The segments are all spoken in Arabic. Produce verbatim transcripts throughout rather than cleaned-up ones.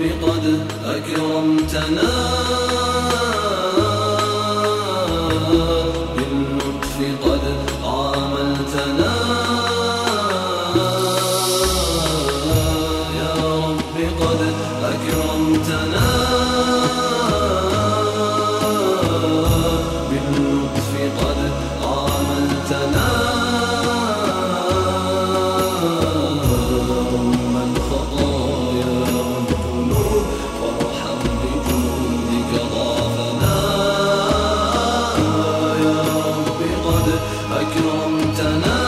قد أكرمتنا باللطف قد عاملتنا يا رب قد أكرمتنا باللطف قد عاملتنا رغم الخطايا والذنوب وارحم بجودك ضعفنا يا رب قد أكرمتنا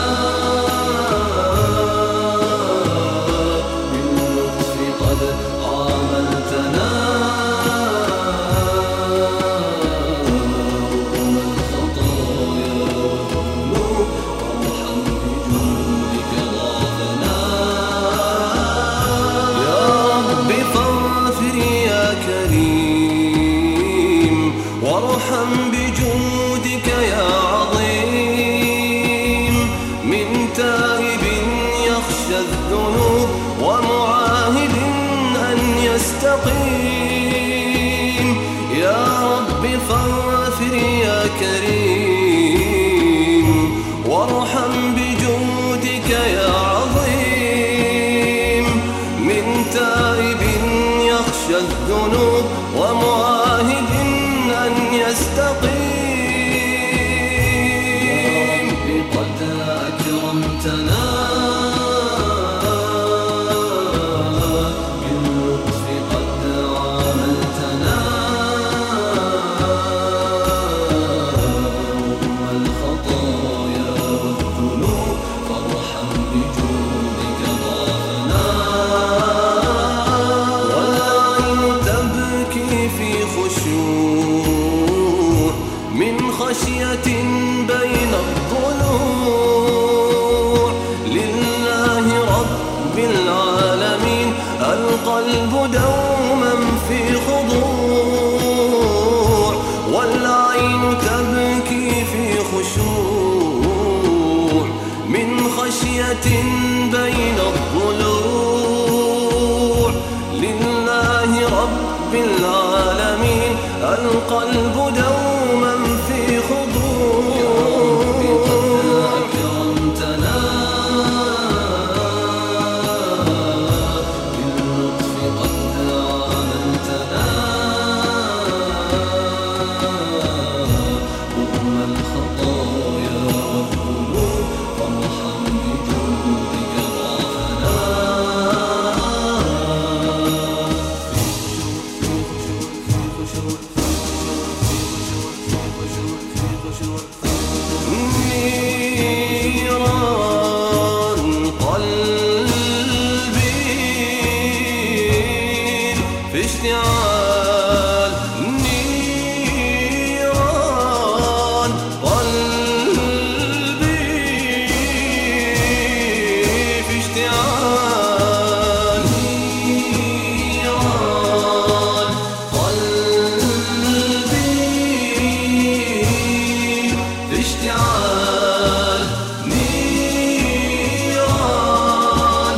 باللطف قد عاملتنا رغم الخطايا والذنوب وارحم بجودك ضعفنا يا رب فاغفر يا كريم وارحم بجودك يا عظيم من تائب يخشى الذنوب ومعاهد أن يستقيم يا رب فاغفر يا كريم وارحم بجودك يا عظيم من تائب يخشى الذنوب ومعاهد أن يستقيم يا رب قد أكرمتنا باللطف قد عاملتنا رغم الخطايا والذنوب فارحم بجودك ضعفنا والعين تبكي في خشوع من خشية بين الضلوع لله رب العالمين القلب دوما في خضوع والعين تبكي في خشوع من خشية بين الضلوع لله رب العالمين القلب دوما في خضوع يا رب قد أكرمتنا باللطف قد عاملتنا رغم الخطايا والذنوب وارحم بجودك ضعفنا نيران قلبي في اشتعال نيران قلبي في اشتعال نيران قلبي في اشتعال نيران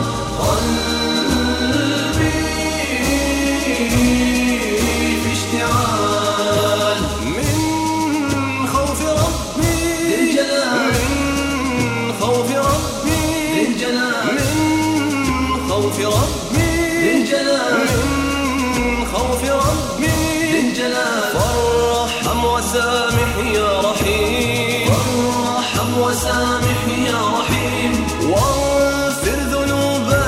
قلبي في اشتعال من خوف ربي للجلال من خوف ربي للجلال من خوف ربي للجلال من خوف ربي للجلال فارحم وسامح يا رحيم فارحم وسامح يا رحيم واغفر ذنوبا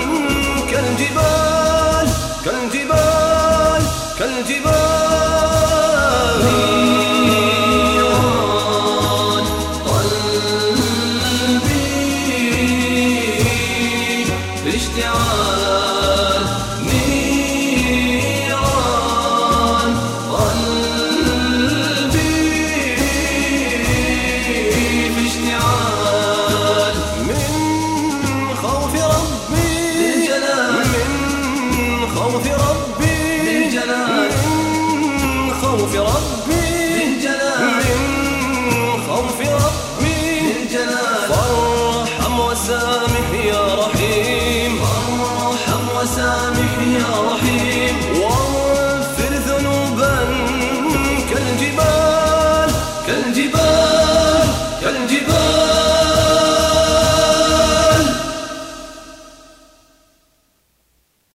كالجبال كالجبال كالجبال نيران قلبي في اشتعال